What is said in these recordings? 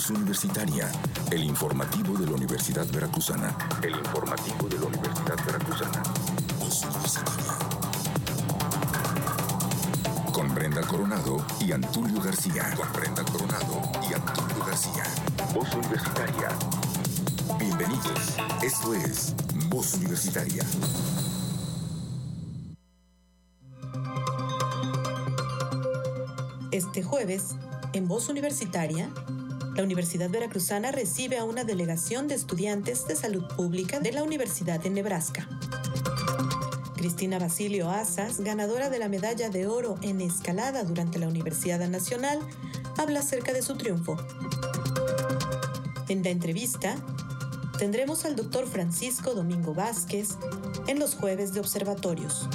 Voz Universitaria, el informativo de la Universidad Veracruzana. El informativo de la Universidad Veracruzana. Voz Universitaria. Con Brenda Coronado y Antulio García. Voz Universitaria. Bienvenidos. Esto es Voz Universitaria. Este jueves, en Voz Universitaria, la Universidad Veracruzana recibe a una delegación de estudiantes de salud pública de la Universidad de Nebraska. Cristina Basilio Azas, ganadora de la medalla de oro en escalada durante la Universidad Nacional, habla acerca de su triunfo. En la entrevista, tendremos al doctor Francisco Domingo Vázquez en los jueves de observatorios.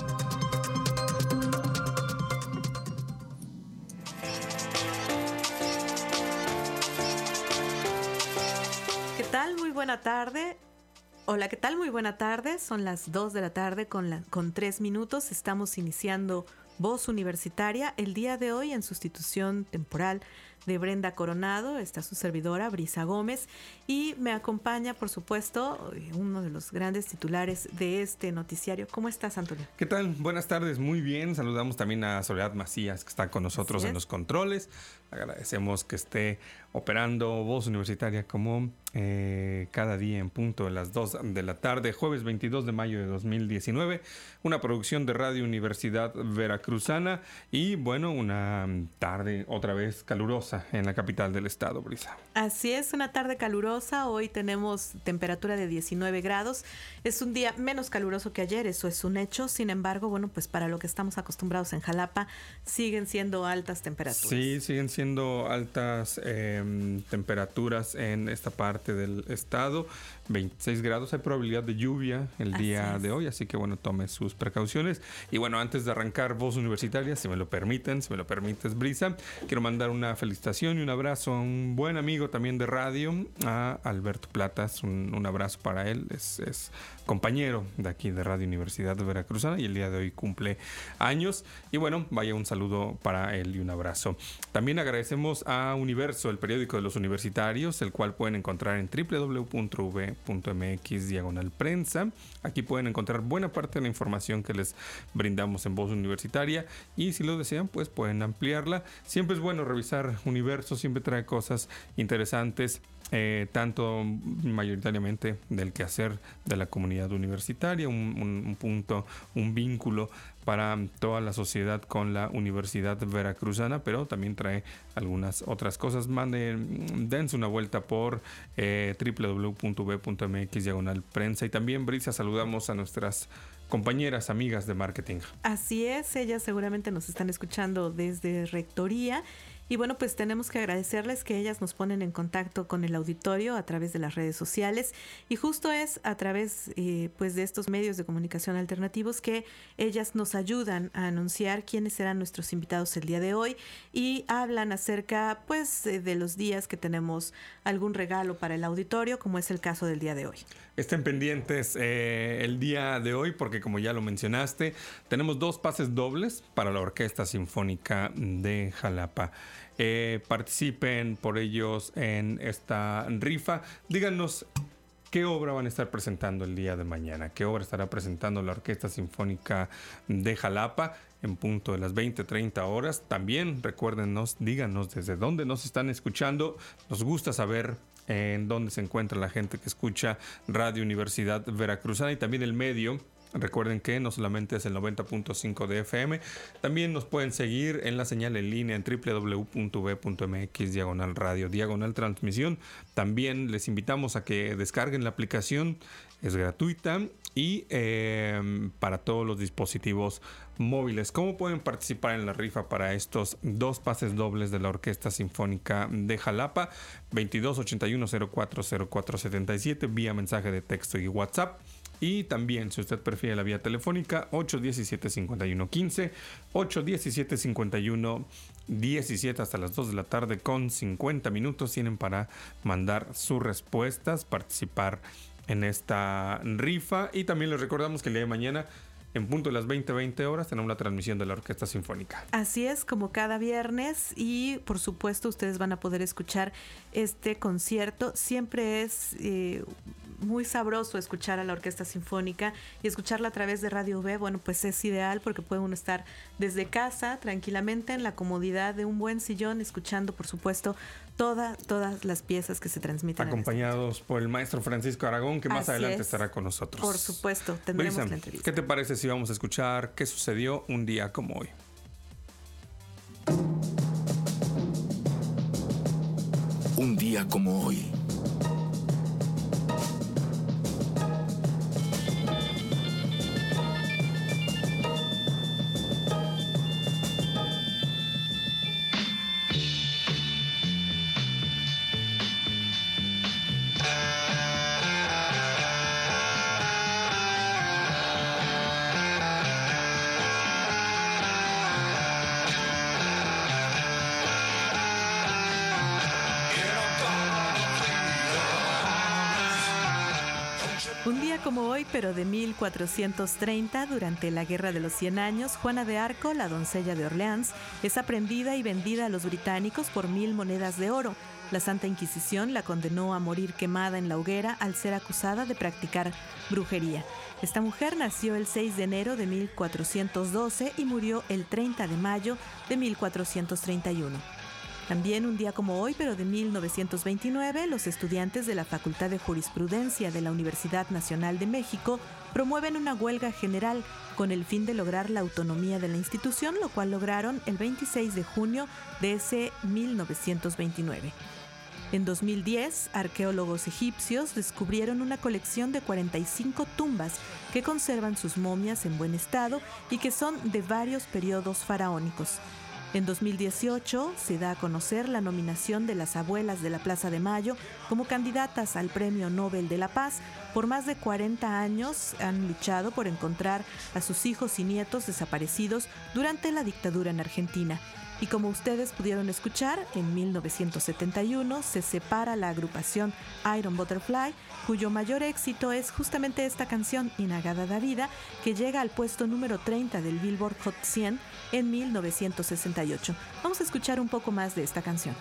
¿Qué tal? Muy buena tarde. Hola, ¿qué tal? Muy buena tarde. Son las 2 de la tarde con 3 minutos. Estamos iniciando Voz Universitaria. El día de hoy, en sustitución temporal de Brenda Coronado, está su servidora, Brisa Gómez, y me acompaña, por supuesto, uno de los grandes titulares de este noticiario. ¿Cómo estás, Antonio? ¿Qué tal? Buenas tardes, muy bien. Saludamos también a Soledad Macías, que está con nosotros en los controles. Agradecemos que esté operando Voz Universitaria como cada día en punto de las 2 de la tarde, jueves 22 de mayo de 2019, una producción de Radio Universidad Veracruzana y bueno, una tarde otra vez calurosa en la capital del estado, Brisa. Así es, una tarde calurosa. Hoy tenemos temperatura de 19 grados. Es un día menos caluroso que ayer, eso es un hecho. Sin embargo, bueno, pues para lo que estamos acostumbrados en Jalapa, siguen siendo altas temperaturas. Sí, siguen siendo altas temperaturas en esta parte del estado. 26 grados, hay probabilidad de lluvia el día de hoy, así que bueno, tome sus precauciones. Y bueno, antes de arrancar Voz Universitaria, si me lo permites, Brisa, quiero mandar una felicitación y un abrazo a un buen amigo también de radio, a Alberto Platas. Un abrazo para él, es compañero de aquí de Radio Universidad de Veracruzana y el día de hoy cumple años. Y bueno, vaya un saludo para él y un abrazo. También agradecemos a Universo, el periódico de los universitarios, el cual pueden encontrar en www.v.mx/prensa. Aquí pueden encontrar buena parte de la información que les brindamos en Voz Universitaria y si lo desean, pues pueden ampliarla. Siempre es bueno revisar Universo, siempre trae cosas interesantes. Tanto mayoritariamente del quehacer de la comunidad universitaria, un punto, un vínculo para toda la sociedad con la Universidad Veracruzana, pero también trae algunas otras cosas. Dense una vuelta por www.v.mx/prensa y también, Brisa, saludamos a nuestras compañeras, amigas de marketing. Así es, ellas seguramente nos están escuchando desde Rectoría. Y bueno, pues tenemos que agradecerles que ellas nos ponen en contacto con el auditorio a través de las redes sociales y justo es a través pues de estos medios de comunicación alternativos que ellas nos ayudan a anunciar quiénes serán nuestros invitados el día de hoy y hablan acerca pues de los días que tenemos algún regalo para el auditorio, como es el caso del día de hoy. Estén pendientes el día de hoy porque, como ya lo mencionaste, tenemos 2 pases dobles para la Orquesta Sinfónica de Jalapa. Participen por ellos en esta rifa. Díganos qué obra van a estar presentando el día de mañana, qué obra estará presentando la Orquesta Sinfónica de Jalapa en punto de las 20:30 horas. También recuérdenos, díganos desde dónde nos están escuchando. Nos gusta saber en dónde se encuentra la gente que escucha Radio Universidad Veracruzana y también el medio. Recuerden que no solamente es el 90.5 de FM, también nos pueden seguir en la señal en línea en www.v.mx/radio/transmisión. También les invitamos a que descarguen la aplicación, es gratuita y para todos los dispositivos móviles. ¿Cómo pueden participar en la rifa para estos 2 pases dobles de la Orquesta Sinfónica de Jalapa? 2281-040477 vía mensaje de texto y WhatsApp. Y también, si usted prefiere la vía telefónica, 817-5115, 817-5117 hasta las 2 de la tarde con 50 minutos. Tienen para mandar sus respuestas, participar en esta rifa. Y también les recordamos que el día de mañana en punto de las 20 horas, tenemos la transmisión de la Orquesta Sinfónica. Así es, como cada viernes, y por supuesto ustedes van a poder escuchar este concierto. Siempre es muy sabroso escuchar a la Orquesta Sinfónica, y escucharla a través de Radio V, bueno, pues es ideal porque puede uno estar desde casa tranquilamente en la comodidad de un buen sillón, escuchando por supuesto todas las piezas que se transmiten. Acompañados por el maestro Francisco Aragón, que más Así adelante es. estará con nosotros. Por supuesto, tendremos Brisa, la entrevista. ¿qué te parece si vamos a escuchar qué sucedió un día como hoy? Un día como hoy. Un día como hoy, pero de 1430, durante la Guerra de los 100 Años, Juana de Arco, la doncella de Orleans, es aprendida y vendida a los británicos por 1000 monedas de oro. La Santa Inquisición la condenó a morir quemada en la hoguera al ser acusada de practicar brujería. Esta mujer nació el 6 de enero de 1412 y murió el 30 de mayo de 1431. También un día como hoy, pero de 1929, los estudiantes de la Facultad de Jurisprudencia de la Universidad Nacional de México promueven una huelga general con el fin de lograr la autonomía de la institución, lo cual lograron el 26 de junio de ese 1929. En 2010, arqueólogos egipcios descubrieron una colección de 45 tumbas que conservan sus momias en buen estado y que son de varios periodos faraónicos. En 2018 se da a conocer la nominación de las abuelas de la Plaza de Mayo como candidatas al Premio Nobel de la Paz. Por más de 40 años han luchado por encontrar a sus hijos y nietos desaparecidos durante la dictadura en Argentina. Y como ustedes pudieron escuchar, en 1971 se separa la agrupación Iron Butterfly, cuyo mayor éxito es justamente esta canción, Inagada da Vida, que llega al puesto número 30 del Billboard Hot 100 en 1968. Vamos a escuchar un poco más de esta canción.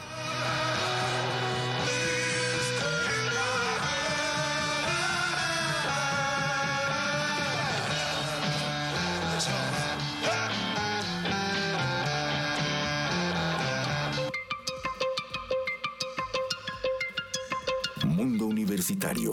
Mundo Universitario.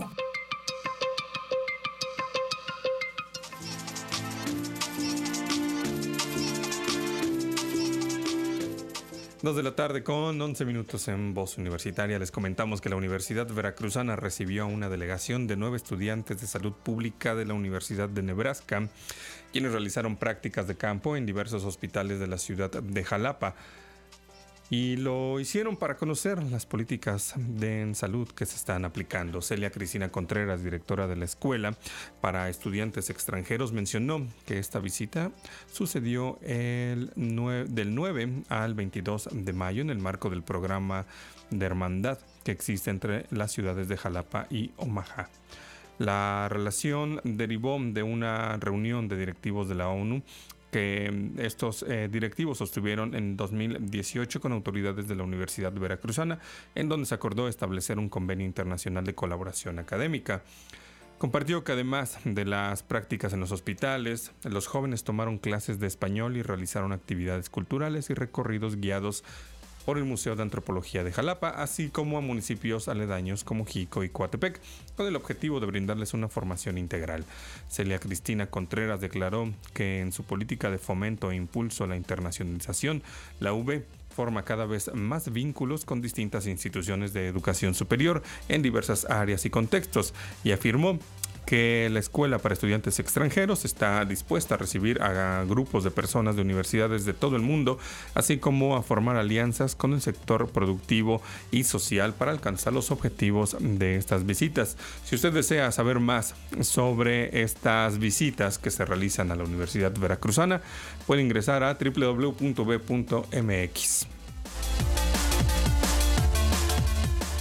Dos de la tarde con 11 minutos en Voz Universitaria. Les comentamos que la Universidad Veracruzana recibió a una delegación de 9 estudiantes de salud pública de la Universidad de Nebraska, quienes realizaron prácticas de campo en diversos hospitales de la ciudad de Jalapa. Y lo hicieron para conocer las políticas en salud que se están aplicando. Celia Cristina Contreras, directora de la Escuela para Estudiantes Extranjeros, mencionó que esta visita sucedió del 9 al 22 de mayo en el marco del programa de hermandad que existe entre las ciudades de Jalapa y Omaha. La relación derivó de una reunión de directivos de la ONU que estos directivos sostuvieron en 2018 con autoridades de la Universidad Veracruzana, en donde se acordó establecer un convenio internacional de colaboración académica. Compartió que además de las prácticas en los hospitales, los jóvenes tomaron clases de español y realizaron actividades culturales y recorridos guiados por el Museo de Antropología de Jalapa, así como a municipios aledaños como Jico y Coatepec, con el objetivo de brindarles una formación integral. Celia Cristina Contreras declaró que en su política de fomento e impulso a la internacionalización, la UV forma cada vez más vínculos con distintas instituciones de educación superior en diversas áreas y contextos, y afirmó que la Escuela para Estudiantes Extranjeros está dispuesta a recibir a grupos de personas de universidades de todo el mundo, así como a formar alianzas con el sector productivo y social para alcanzar los objetivos de estas visitas. Si usted desea saber más sobre estas visitas que se realizan a la Universidad Veracruzana, puede ingresar a www.b.mx.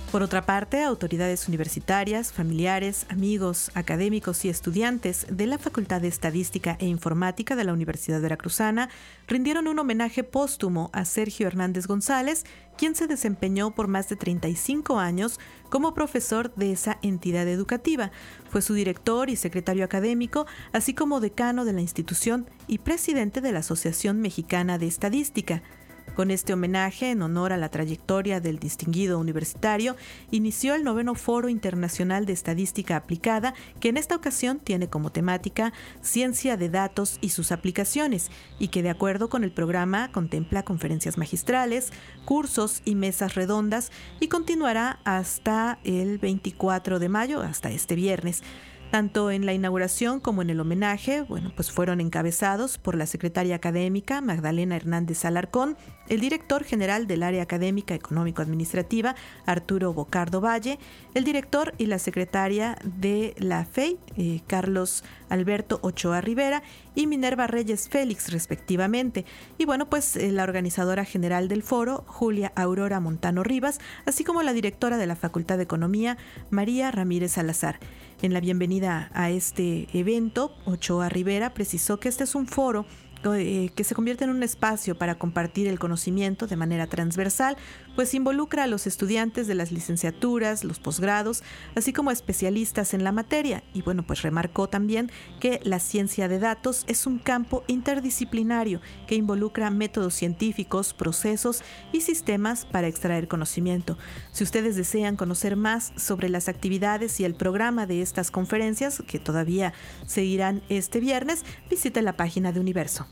Por otra parte, autoridades universitarias, familiares, amigos, académicos y estudiantes de la Facultad de Estadística e Informática de la Universidad Veracruzana rindieron un homenaje póstumo a Sergio Hernández González, quien se desempeñó por más de 35 años como profesor de esa entidad educativa. Fue su director y secretario académico, así como decano de la institución y presidente de la Asociación Mexicana de Estadística. Con este homenaje, en honor a la trayectoria del distinguido universitario, inició el 9º Foro Internacional de Estadística Aplicada, que en esta ocasión tiene como temática Ciencia de Datos y sus aplicaciones, y que de acuerdo con el programa contempla conferencias magistrales, cursos y mesas redondas, y continuará hasta el 24 de mayo, hasta este viernes. Tanto en la inauguración como en el homenaje, pues fueron encabezados por la secretaria académica Magdalena Hernández Alarcón, el director general del área académica económico-administrativa Arturo Bocardo Valle, el director y la secretaria de la FEI, Carlos Alberto Ochoa Rivera y Minerva Reyes Félix, respectivamente. Y pues la organizadora general del foro, Julia Aurora Montano Rivas, así como la directora de la Facultad de Economía, María Ramírez Salazar. En la bienvenida a este evento, Ochoa Rivera precisó que este es un foro que se convierte en un espacio para compartir el conocimiento de manera transversal, pues involucra a los estudiantes de las licenciaturas, los posgrados, así como especialistas en la materia. Y pues remarcó también que la ciencia de datos es un campo interdisciplinario que involucra métodos científicos, procesos y sistemas para extraer conocimiento. Si ustedes desean conocer más sobre las actividades y el programa de estas conferencias, que todavía seguirán este viernes, visite la página de Universo.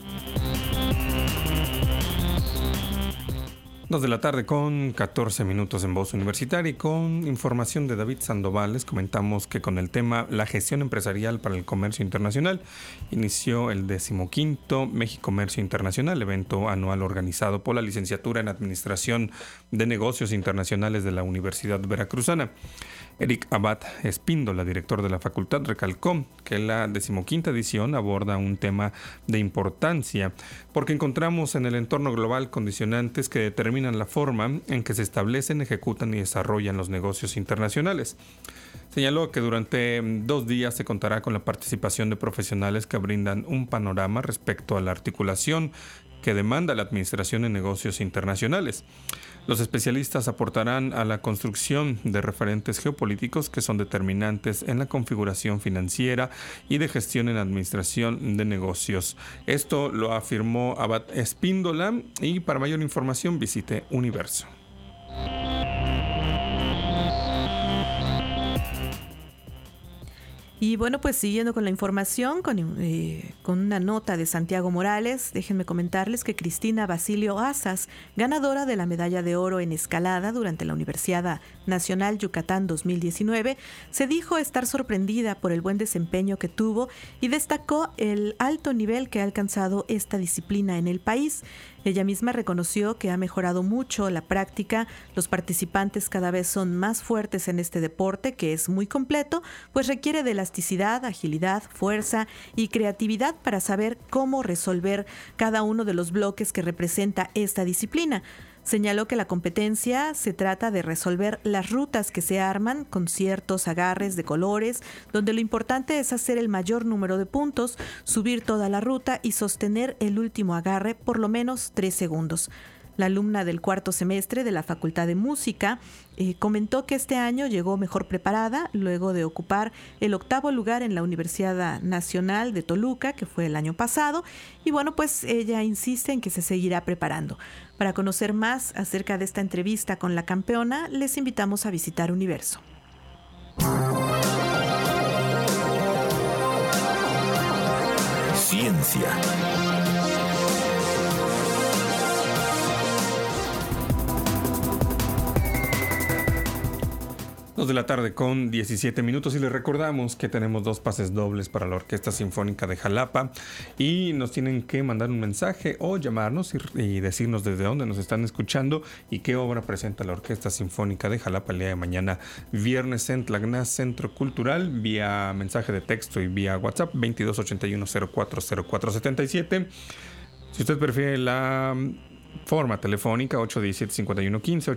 2 de la tarde con 14 minutos en Voz Universitaria, y con información de David Sandoval les comentamos que con el tema La gestión empresarial para el comercio internacional inició el 15º Mexicomercio Internacional, evento anual organizado por la Licenciatura en Administración de Negocios Internacionales de la Universidad Veracruzana. Eric Abad Espíndola, director de la facultad, recalcó que la 15ª edición aborda un tema de importancia porque encontramos en el entorno global condicionantes que determinan la forma en que se establecen, ejecutan y desarrollan los negocios internacionales. Señaló que durante 2 días se contará con la participación de profesionales que brindan un panorama respecto a la articulación que demanda la administración en negocios internacionales. Los especialistas aportarán a la construcción de referentes geopolíticos que son determinantes en la configuración financiera y de gestión en administración de negocios. Esto lo afirmó Abad Espíndola, y para mayor información visite Universo. Y pues siguiendo con la información, con una nota de Santiago Morales, déjenme comentarles que Cristina Basilio Asas, ganadora de la medalla de oro en escalada durante la Universidad Nacional Yucatán 2019, se dijo estar sorprendida por el buen desempeño que tuvo y destacó el alto nivel que ha alcanzado esta disciplina en el país. Ella misma reconoció que ha mejorado mucho la práctica, los participantes cada vez son más fuertes en este deporte que es muy completo, pues requiere de elasticidad, agilidad, fuerza y creatividad para saber cómo resolver cada uno de los bloques que representa esta disciplina. Señaló que la competencia se trata de resolver las rutas que se arman con ciertos agarres de colores, donde lo importante es hacer el mayor número de puntos, subir toda la ruta y sostener el último agarre por lo menos 3 segundos. La alumna del 4º semestre de la Facultad de Música comentó que este año llegó mejor preparada luego de ocupar el 8º lugar en la Universidad Nacional de Toluca, que fue el año pasado, y pues ella insiste en que se seguirá preparando. Para conocer más acerca de esta entrevista con la campeona, les invitamos a visitar Universo. Ciencia. 2 de la tarde con 17 minutos, y les recordamos que tenemos 2 pases dobles para la Orquesta Sinfónica de Jalapa, y nos tienen que mandar un mensaje o llamarnos y decirnos desde dónde nos están escuchando y qué obra presenta la Orquesta Sinfónica de Jalapa el día de mañana, viernes, en Tlagnaz Centro Cultural, vía mensaje de texto y vía WhatsApp 2281040477. Si usted prefiere la forma telefónica 817-5115,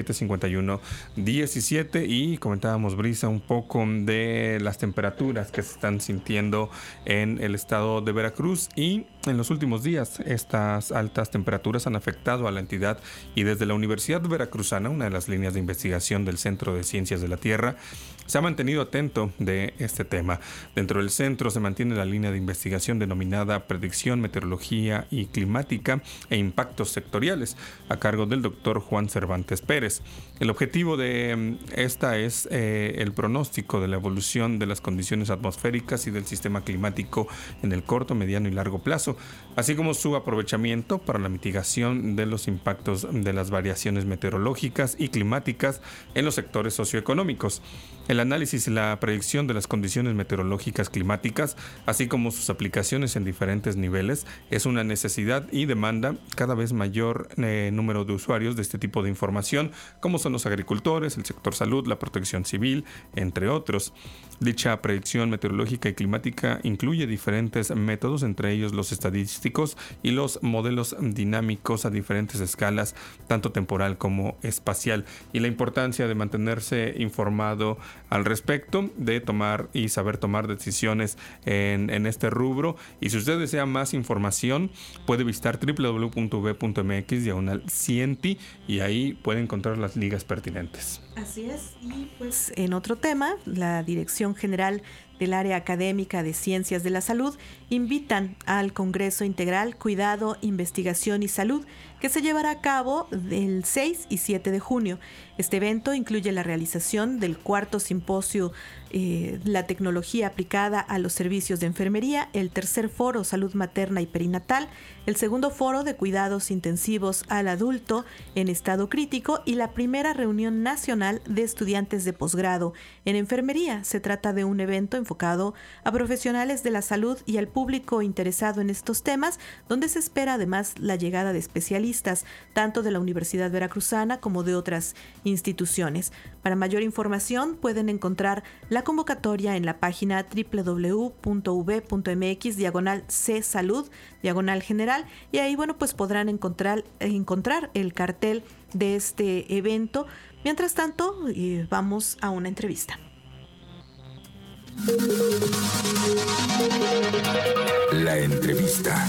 817-5117, y comentábamos, Brisa, un poco de las temperaturas que se están sintiendo en el estado de Veracruz, y en los últimos días estas altas temperaturas han afectado a la entidad, y desde la Universidad Veracruzana, una de las líneas de investigación del Centro de Ciencias de la Tierra, se ha mantenido atento de este tema. Dentro del centro se mantiene la línea de investigación denominada Predicción, Meteorología y Climática e Impactos Sectoriales, a cargo del doctor Juan Cervantes Pérez. El objetivo de esta es el pronóstico de la evolución de las condiciones atmosféricas y del sistema climático en el corto, mediano y largo plazo, así como su aprovechamiento para la mitigación de los impactos de las variaciones meteorológicas y climáticas en los sectores socioeconómicos. El análisis y la predicción de las condiciones meteorológicas climáticas, así como sus aplicaciones en diferentes niveles, es una necesidad y demanda cada vez mayor número de usuarios de este tipo de información, como son los agricultores, el sector salud, la protección civil, entre otros. Dicha predicción meteorológica y climática incluye diferentes métodos, entre ellos los estadísticos y los modelos dinámicos a diferentes escalas, tanto temporal como espacial, y la importancia de mantenerse informado al respecto, de tomar y saber tomar decisiones en este rubro. Y si usted desea más información, puede visitar www.v.mx/Cienti, y ahí puede encontrar las ligas pertinentes. Así es. Y pues en otro tema, la Dirección General del Área Académica de Ciencias de la Salud invitan al Congreso Integral Cuidado, Investigación y Salud, que se llevará a cabo del 6 y 7 de junio. Este evento incluye la realización del cuarto simposio La tecnología aplicada a los servicios de enfermería, el tercer foro Salud Materna y Perinatal, el segundo foro de cuidados intensivos al adulto en estado crítico y la primera reunión nacional de estudiantes de posgrado en enfermería. Se trata de un evento enfocado a profesionales de la salud y al público interesado en estos temas, donde se espera además la llegada de especialistas tanto de la Universidad Veracruzana como de otras instituciones. Para mayor información pueden encontrar la convocatoria en la página www.v.mx/C-Salud/General, y ahí pues podrán encontrar el cartel de este evento. Mientras tanto, vamos a una entrevista. La entrevista.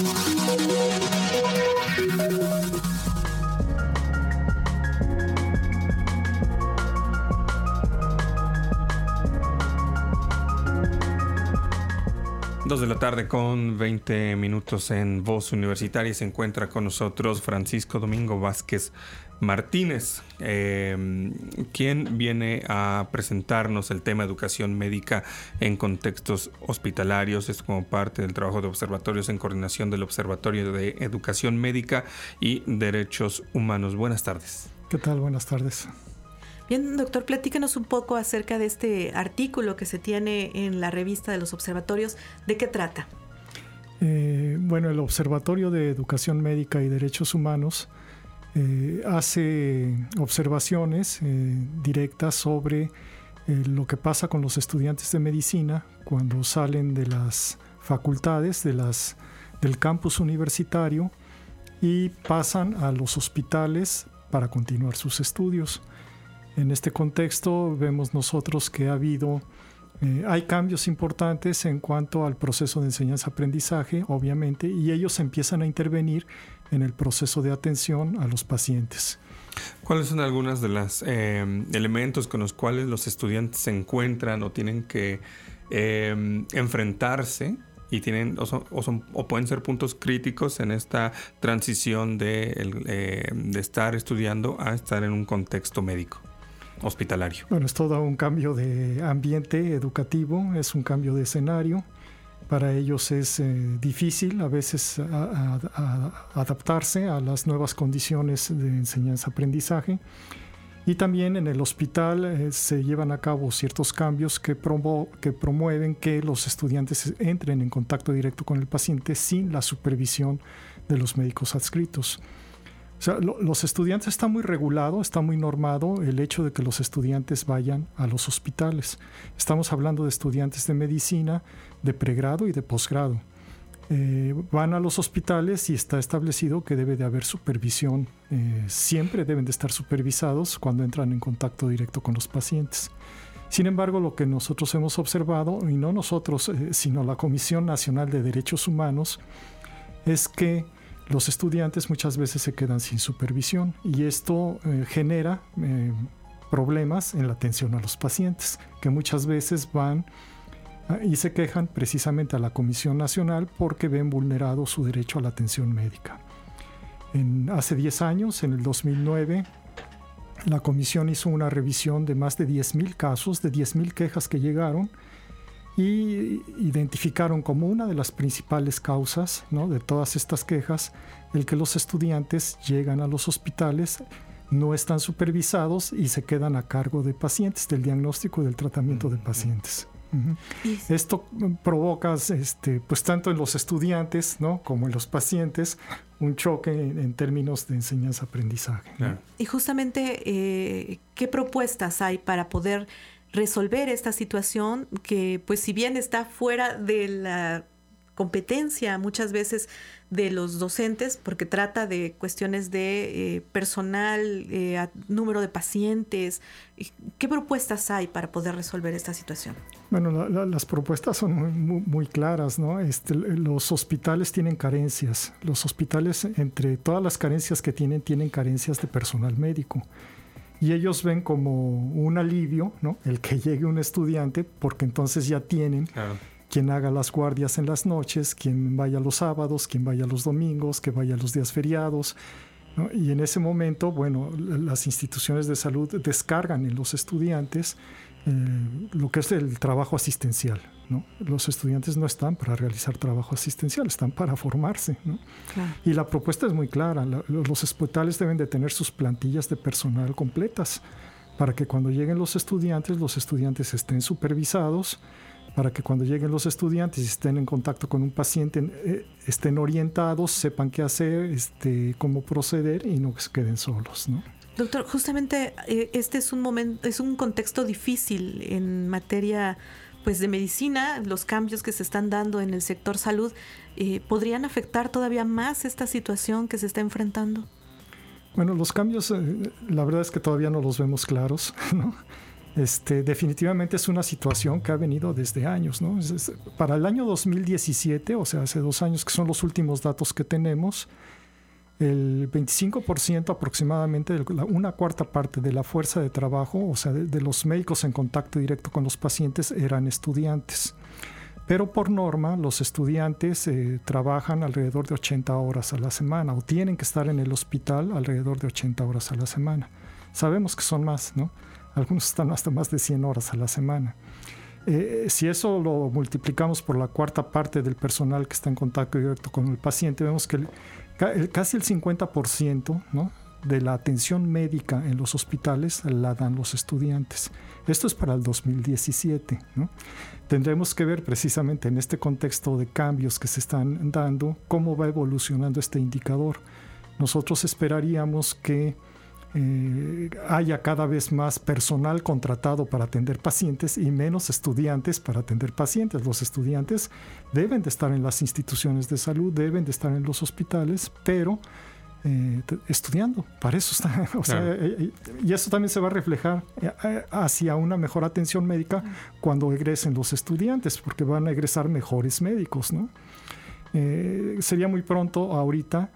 Dos de la tarde con 20 minutos en Voz Universitaria. Se encuentra con nosotros Francisco Domingo Vázquez Martínez, quien viene a presentarnos el tema educación médica en contextos hospitalarios. Es como parte del trabajo de observatorios en coordinación del Observatorio de Educación Médica y Derechos Humanos. Buenas tardes. ¿Qué tal? Buenas tardes. Bien, doctor, platíquenos un poco acerca de este artículo que se tiene en la revista de los observatorios. ¿De qué trata? Bueno, el Observatorio de Educación Médica y Derechos Humanos hace observaciones directas sobre lo que pasa con los estudiantes de medicina cuando salen de las facultades, del campus universitario, y pasan a los hospitales para continuar sus estudios. En este contexto vemos nosotros que hay cambios importantes en cuanto al proceso de enseñanza-aprendizaje, obviamente, y ellos empiezan a intervenir en el proceso de atención a los pacientes. ¿Cuáles son algunos de los elementos con los cuales los estudiantes se encuentran o tienen que enfrentarse y tienen o pueden ser puntos críticos en esta transición de estar estudiando a estar en un contexto médico hospitalario? Bueno, es todo un cambio de ambiente educativo, es un cambio de escenario. Para ellos es difícil a veces adaptarse a las nuevas condiciones de enseñanza-aprendizaje. Y también en el hospital se llevan a cabo ciertos cambios que promueven que los estudiantes entren en contacto directo con el paciente sin la supervisión de los médicos adscritos. O sea, los estudiantes, está muy regulado, está muy normado el hecho de que los estudiantes vayan a los hospitales. Estamos hablando de estudiantes de medicina, de pregrado y de posgrado. van a los hospitales y está establecido que debe de haber supervisión. Siempre deben de estar supervisados cuando entran en contacto directo con los pacientes. Sin embargo, lo que nosotros hemos observado, y no nosotros, sino la Comisión Nacional de Derechos Humanos, es que los estudiantes muchas veces se quedan sin supervisión y esto genera problemas en la atención a los pacientes, que muchas veces van y se quejan precisamente a la Comisión Nacional porque ven vulnerado su derecho a la atención médica. Hace 10 años, en el 2009, la comisión hizo una revisión de más de 10,000 casos, de 10,000 quejas que llegaron, y identificaron como una de las principales causas, ¿no?, de todas estas quejas el que los estudiantes llegan a los hospitales, no están supervisados y se quedan a cargo de pacientes, del diagnóstico y del tratamiento de pacientes. Esto provoca, pues tanto en los estudiantes, ¿no?, como en los pacientes, un choque en términos de enseñanza-aprendizaje, ¿no? Claro. Y justamente, ¿qué propuestas hay para poder resolver esta situación que, pues, si bien está fuera de la competencia muchas veces de los docentes, porque trata de cuestiones de personal, número de pacientes? ¿Qué propuestas hay para poder resolver esta situación? Bueno, las propuestas son muy claras, ¿no? Los hospitales tienen carencias. Los hospitales, entre todas las carencias que tienen carencias de personal médico. Y ellos ven como un alivio, ¿no?, el que llegue un estudiante, porque entonces ya tienen... Claro. Quien haga las guardias en las noches, quien vaya los sábados, quien vaya los domingos, que vaya los días feriados, ¿no? Y en ese momento, bueno, las instituciones de salud descargan en los estudiantes lo que es el trabajo asistencial, ¿no? Los estudiantes no están para realizar trabajo asistencial, están para formarse, ¿no? Claro. Y la propuesta es muy clara. Los hospitales deben de tener sus plantillas de personal completas para que cuando lleguen los estudiantes estén supervisados, para que cuando lleguen los estudiantes y estén en contacto con un paciente, estén orientados, sepan qué hacer, cómo proceder y no se queden solos, ¿no? Doctor, justamente este es un contexto difícil en materia, pues, de medicina. Los cambios que se están dando en el sector salud podrían afectar todavía más esta situación que se está enfrentando. Bueno, los cambios, la verdad es que todavía no los vemos claros, ¿no? Definitivamente es una situación que ha venido desde años, ¿no? Para el año 2017, o sea, hace 2 años, que son los últimos datos que tenemos, el 25% aproximadamente, una cuarta parte de la fuerza de trabajo, o sea, de los médicos en contacto directo con los pacientes, eran estudiantes. Pero por norma, los estudiantes trabajan alrededor de 80 horas a la semana, o tienen que estar en el hospital alrededor de 80 horas a la semana. Sabemos que son más, ¿no? Algunos están hasta más de 100 horas a la semana. Si eso lo multiplicamos por la cuarta parte del personal que está en contacto directo con el paciente, vemos que casi el 50%, ¿no?, de la atención médica en los hospitales la dan los estudiantes. Esto es para el 2017, ¿no? Tendremos que ver precisamente en este contexto de cambios que se están dando cómo va evolucionando este indicador. Nosotros esperaríamos que haya cada vez más personal contratado para atender pacientes y menos estudiantes para atender pacientes. Los estudiantes deben de estar en las instituciones de salud, deben de estar en los hospitales, pero estudiando, para eso está. O sea, y eso también se va a reflejar hacia una mejor atención médica cuando egresen los estudiantes, porque van a egresar mejores médicos, ¿no? Sería muy pronto ahorita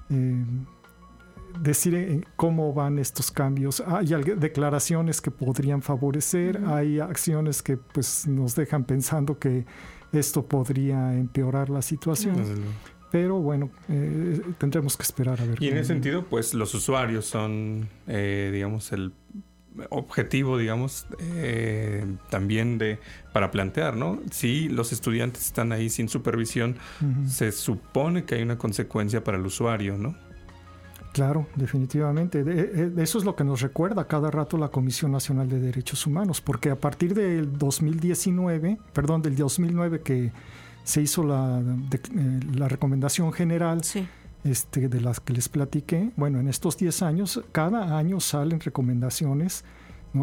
decir cómo van estos cambios. Hay declaraciones que podrían favorecer, hay acciones que, pues, nos dejan pensando que esto podría empeorar la situación. Pero bueno, tendremos que esperar a ver. Y en ese sentido, pues los usuarios son, digamos, el objetivo, digamos, también para plantear, ¿no? Si los estudiantes están ahí sin supervisión, se supone que hay una consecuencia para el usuario, ¿no? Claro, definitivamente. Eso es lo que nos recuerda cada rato la Comisión Nacional de Derechos Humanos, porque a partir del 2009 que se hizo la recomendación general, sí, de las que les platiqué, bueno, en estos 10 años, cada año salen recomendaciones, ¿no?,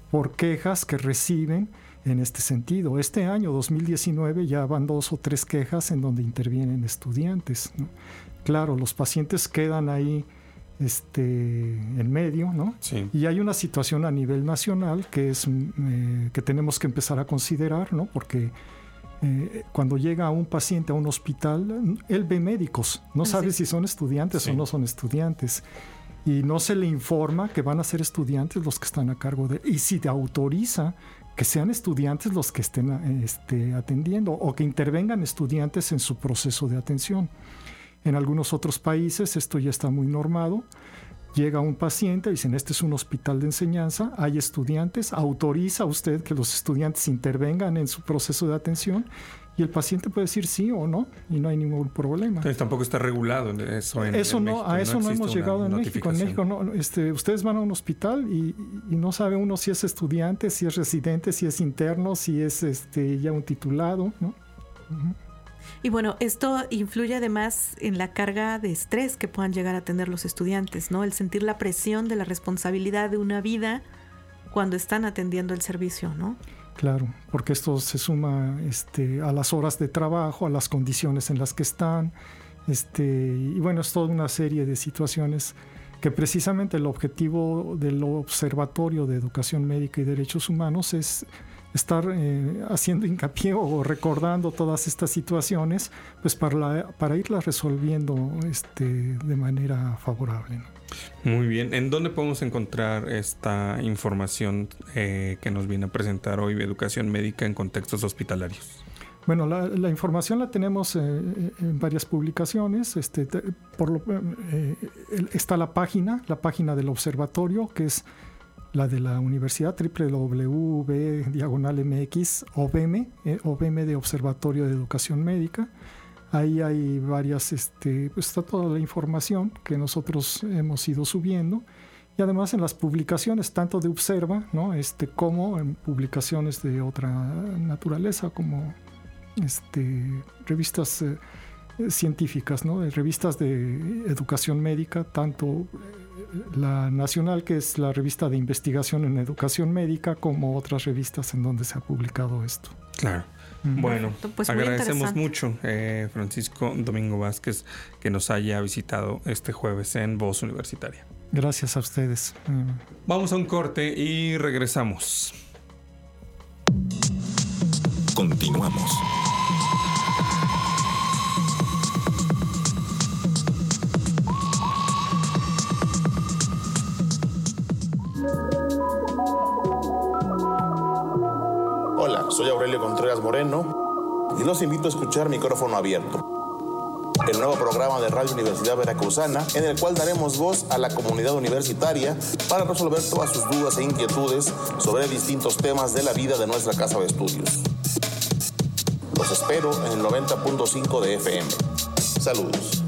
por quejas que reciben en este sentido. Este año 2019 ya van 2 o 3 quejas en donde intervienen estudiantes, ¿no? Claro, los pacientes quedan ahí en medio, ¿no? Sí. Y hay una situación a nivel nacional que es que tenemos que empezar a considerar, ¿no? Porque cuando llega un paciente a un hospital, él ve médicos, no sabe si son estudiantes o no son estudiantes, y no se le informa que van a ser estudiantes los que están a cargo de, y si te autoriza que sean estudiantes los que estén atendiendo, o que intervengan estudiantes en su proceso de atención. En algunos otros países esto ya está muy normado. Llega un paciente y dicen, este es un hospital de enseñanza, hay estudiantes, autoriza usted que los estudiantes intervengan en su proceso de atención, y el paciente puede decir sí o no, y no hay ningún problema. Entonces tampoco está regulado eso en México. A eso no hemos llegado en México. En México no, ustedes van a un hospital y no sabe uno si es estudiante, si es residente, si es interno, si es ya un titulado, ¿no? Uh-huh. Y bueno, esto influye además en la carga de estrés que puedan llegar a tener los estudiantes, ¿no? El sentir la presión de la responsabilidad de una vida cuando están atendiendo el servicio, ¿no? Claro, porque esto se suma a las horas de trabajo, a las condiciones en las que están, y bueno, es toda una serie de situaciones que precisamente el objetivo del Observatorio de Educación Médica y Derechos Humanos es estar haciendo hincapié o recordando todas estas situaciones, pues para irlas resolviendo de manera favorable, ¿no? Muy bien. ¿En dónde podemos encontrar esta información que nos viene a presentar hoy Educación Médica en Contextos Hospitalarios? Bueno, la información la tenemos en varias publicaciones. Está la página del observatorio, que es la de la universidad, www.mx OBM de Observatorio de Educación Médica. Ahí hay varias, pues está toda la información que nosotros hemos ido subiendo, y además en las publicaciones tanto de Observa, ¿no? Como en publicaciones de otra naturaleza, como revistas científicas, ¿no? Revistas de educación médica, tanto la nacional, que es la revista de investigación en educación médica, como otras revistas en donde se ha publicado esto. Claro. Bueno, pues agradecemos mucho, Francisco Domingo Vázquez, que nos haya visitado este jueves en Voz Universitaria. Gracias a ustedes. Vamos a un corte y regresamos. Continuamos. Hola, soy Aurelio Contreras Moreno y los invito a escuchar Micrófono Abierto, el nuevo programa de Radio Universidad Veracruzana, en el cual daremos voz a la comunidad universitaria para resolver todas sus dudas e inquietudes sobre distintos temas de la vida de nuestra casa de estudios. Los espero en el 90.5 de FM. Saludos.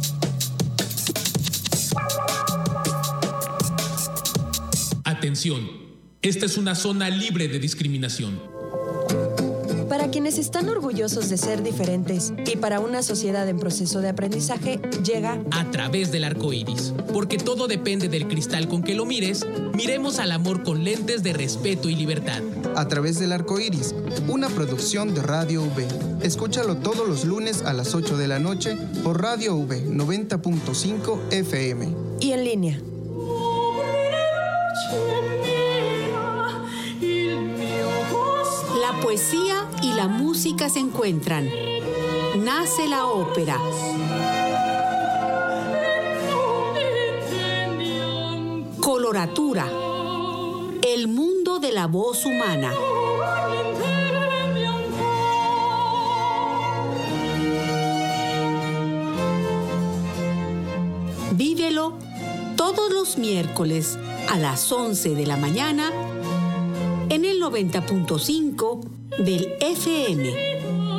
Atención, esta es una zona libre de discriminación. Para quienes están orgullosos de ser diferentes y para una sociedad en proceso de aprendizaje, llega A través del arco iris. Porque todo depende del cristal con que lo mires, miremos al amor con lentes de respeto y libertad. A través del arco iris, una producción de Radio V. Escúchalo todos los lunes a las 8 de la noche por Radio V 90.5 FM. y en línea. La poesía y la música se encuentran. Nace la ópera. Coloratura. El mundo de la voz humana. Vívelo todos los miércoles a las 11 de la mañana en el 90.5 del FM.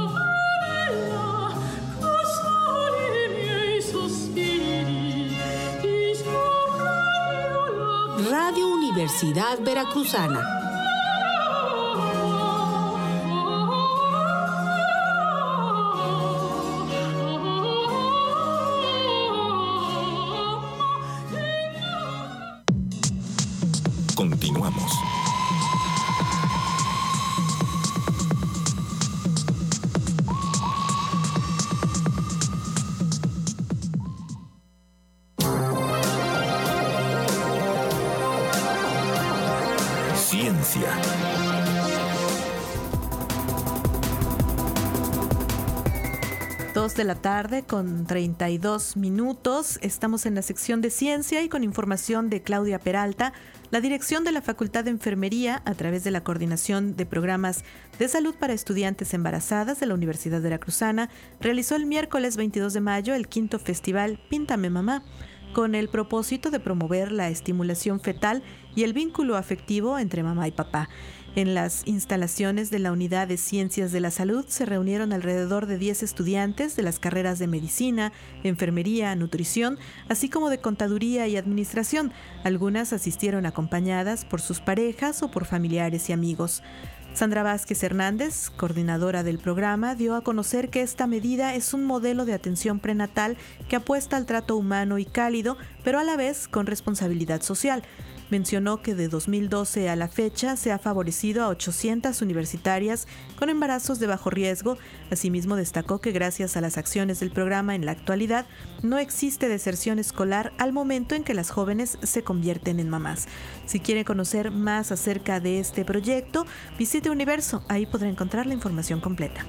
Radio Universidad Veracruzana. Continuamos. ciencia. De la tarde con 32 minutos. Estamos en la sección de ciencia y con información de Claudia Peralta. La dirección de la Facultad de Enfermería, a través de la Coordinación de Programas de Salud para Estudiantes Embarazadas de la Universidad Veracruzana, realizó el miércoles 22 de mayo el 5º Festival Píntame Mamá, con el propósito de promover la estimulación fetal y el vínculo afectivo entre mamá y papá. En las instalaciones de la Unidad de Ciencias de la Salud se reunieron alrededor de 10 estudiantes de las carreras de Medicina, Enfermería, Nutrición, así como de Contaduría y Administración. Algunas asistieron acompañadas por sus parejas o por familiares y amigos. Sandra Vázquez Hernández, coordinadora del programa, dio a conocer que esta medida es un modelo de atención prenatal que apuesta al trato humano y cálido, pero a la vez con responsabilidad social. Mencionó que de 2012 a la fecha se ha favorecido a 800 universitarias con embarazos de bajo riesgo. Asimismo, destacó que gracias a las acciones del programa en la actualidad no existe deserción escolar al momento en que las jóvenes se convierten en mamás. Si quiere conocer más acerca de este proyecto, visite Universo, ahí podrá encontrar la información completa.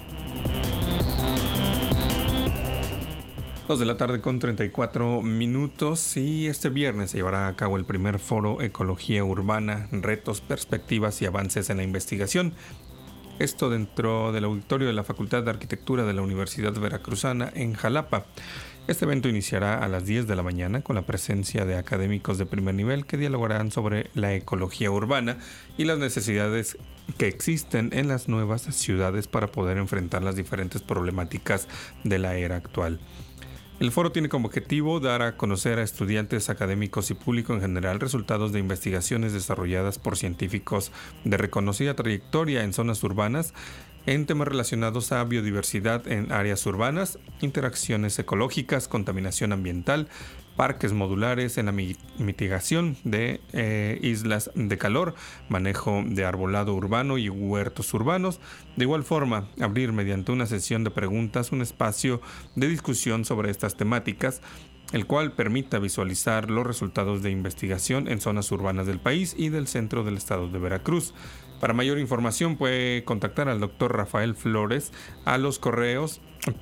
2 de la tarde con 34 minutos y este viernes se llevará a cabo el primer foro Ecología Urbana, Retos, Perspectivas y Avances en la Investigación. Esto dentro del auditorio de la Facultad de Arquitectura de la Universidad Veracruzana en Jalapa. Este evento iniciará a las 10 de la mañana con la presencia de académicos de primer nivel que dialogarán sobre la ecología urbana y las necesidades que existen en las nuevas ciudades para poder enfrentar las diferentes problemáticas de la era actual. El foro tiene como objetivo dar a conocer a estudiantes, académicos y público en general resultados de investigaciones desarrolladas por científicos de reconocida trayectoria en zonas urbanas en temas relacionados a biodiversidad en áreas urbanas, interacciones ecológicas, contaminación ambiental, parques modulares en la mitigación de islas de calor, manejo de arbolado urbano y huertos urbanos. De igual forma, abrir mediante una sesión de preguntas un espacio de discusión sobre estas temáticas, el cual permita visualizar los resultados de investigación en zonas urbanas del país y del centro del estado de Veracruz. Para mayor información puede contactar al Dr. Rafael Flores a los correos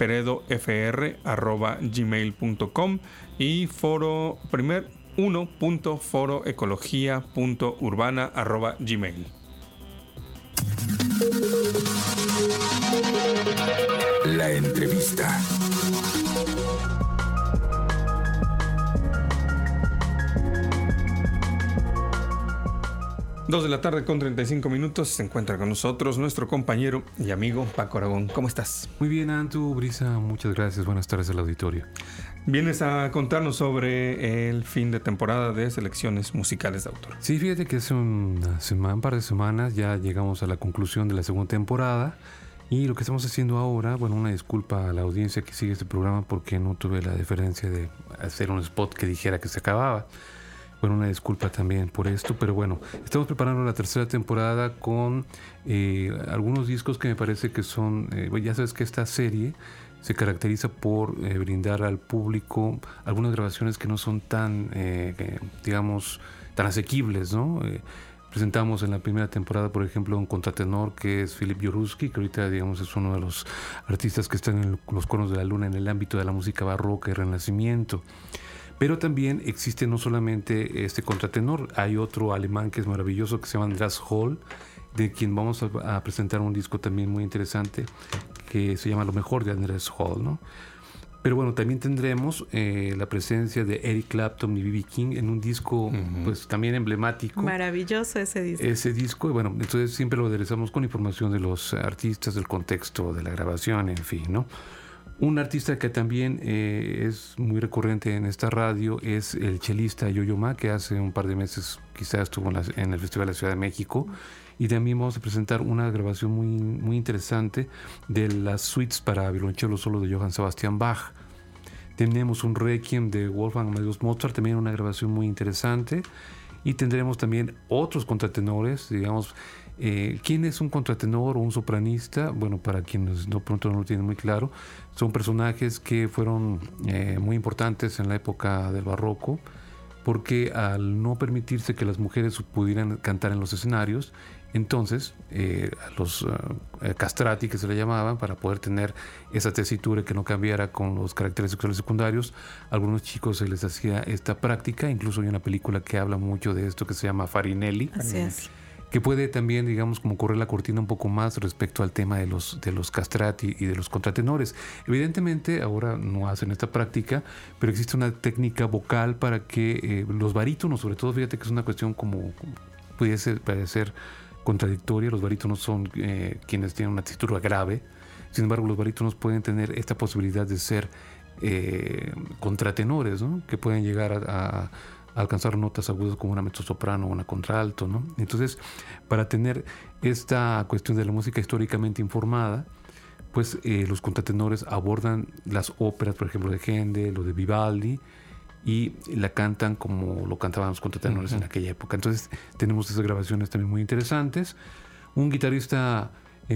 peredofr@gmail.com y foro 1.foroecología.urbana@gmail. La entrevista. 2 de la tarde con 35 minutos. Se encuentra con nosotros nuestro compañero y amigo Paco Aragón. ¿Cómo estás? Muy bien, Antu, Brisa, muchas gracias. Buenas tardes al auditorio. Vienes a contarnos sobre el fin de temporada de selecciones musicales de autor. Sí, fíjate que hace un par de semanas ya llegamos a la conclusión de la segunda temporada. Y lo que estamos haciendo ahora, bueno, una disculpa a la audiencia que sigue este programa porque no tuve la deferencia de hacer un spot que dijera que se acababa. Bueno, una disculpa también por esto, pero bueno, estamos preparando la tercera temporada con algunos discos que me parece que son, ya sabes que esta serie se caracteriza por brindar al público algunas grabaciones que no son tan, digamos, tan asequibles, ¿no? Presentamos en la primera temporada, por ejemplo, un contratenor que es Filip Joruski, que ahorita, digamos, es uno de los artistas que están en los Cuernos de la Luna en el ámbito de la música barroca y renacimiento. Pero también existe no solamente este contratenor, hay otro alemán que es maravilloso que se llama Andreas Hall, de quien vamos a presentar un disco también muy interesante que se llama Lo Mejor de Andreas Hall, ¿no? Pero bueno, también tendremos la presencia de Eric Clapton y B.B. King en un disco pues también emblemático. Maravilloso ese disco. Ese disco, y bueno, entonces siempre lo aderezamos con información de los artistas, del contexto de la grabación, en fin, ¿no? Un artista que también es muy recurrente en esta radio es el chelista Yo-Yo Ma, que hace un par de meses quizás estuvo en el Festival de la Ciudad de México. Y también vamos a presentar una grabación muy, muy interesante de las suites para violonchelo solo de Johann Sebastian Bach. Tenemos un Requiem de Wolfgang Amadeus Mozart, también una grabación muy interesante. Y tendremos también otros contratenores, digamos. ¿Quién es un contratenor o un sopranista? Bueno, para quienes pronto no lo tienen muy claro, son personajes que fueron muy importantes en la época del barroco, porque al no permitirse que las mujeres pudieran cantar en los escenarios, entonces a los castrati, que se le llamaban, para poder tener esa tesitura que no cambiara con los caracteres sexuales secundarios, a algunos chicos se les hacía esta práctica. Incluso hay una película que habla mucho de esto que se llama Farinelli. Así es. Que puede también, digamos, como correr la cortina un poco más respecto al tema de los castrati y de los contratenores. Evidentemente ahora no hacen esta práctica, pero existe una técnica vocal para que los barítonos, sobre todo, fíjate que es una cuestión como pudiese parecer contradictoria. Los barítonos son quienes tienen una tesitura grave. Sin embargo, los barítonos pueden tener esta posibilidad de ser contratenores, ¿no? Que pueden llegar a alcanzar notas agudas como una mezzosoprano o una contralto, ¿no? Entonces, para tener esta cuestión de la música históricamente informada, pues los contratenores abordan las óperas, por ejemplo, de Händel o de Vivaldi, y la cantan como lo cantaban los contratenores en aquella época. Entonces, tenemos esas grabaciones también muy interesantes. Un guitarrista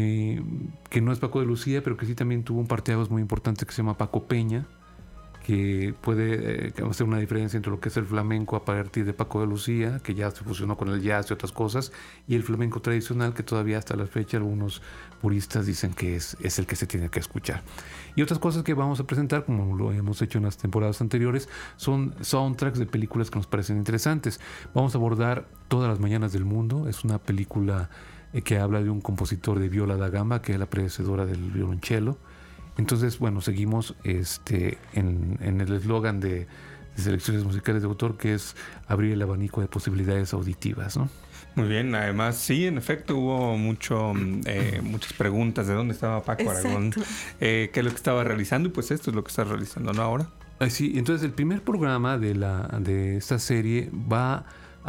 que no es Paco de Lucía, pero que sí también tuvo un parteaguas muy importante, que se llama Paco Peña, que puede hacer una diferencia entre lo que es el flamenco a partir de Paco de Lucía, que ya se fusionó con el jazz y otras cosas, y el flamenco tradicional, que todavía hasta la fecha algunos puristas dicen que es el que se tiene que escuchar. Y otras cosas que vamos a presentar, como lo hemos hecho en las temporadas anteriores, son soundtracks de películas que nos parecen interesantes. Vamos a abordar Todas las mañanas del mundo. Es una película que habla de un compositor de viola da gamba, que es la predecesora del violonchelo. Entonces, bueno, seguimos en el eslogan de selecciones musicales de autor, que es abrir el abanico de posibilidades auditivas, ¿no? Muy bien, además sí, en efecto hubo muchas preguntas de dónde estaba Paco Aragón, qué es lo que estaba realizando, y pues esto es lo que está realizando, ¿no? Ahora. Sí, entonces el primer programa de esta serie va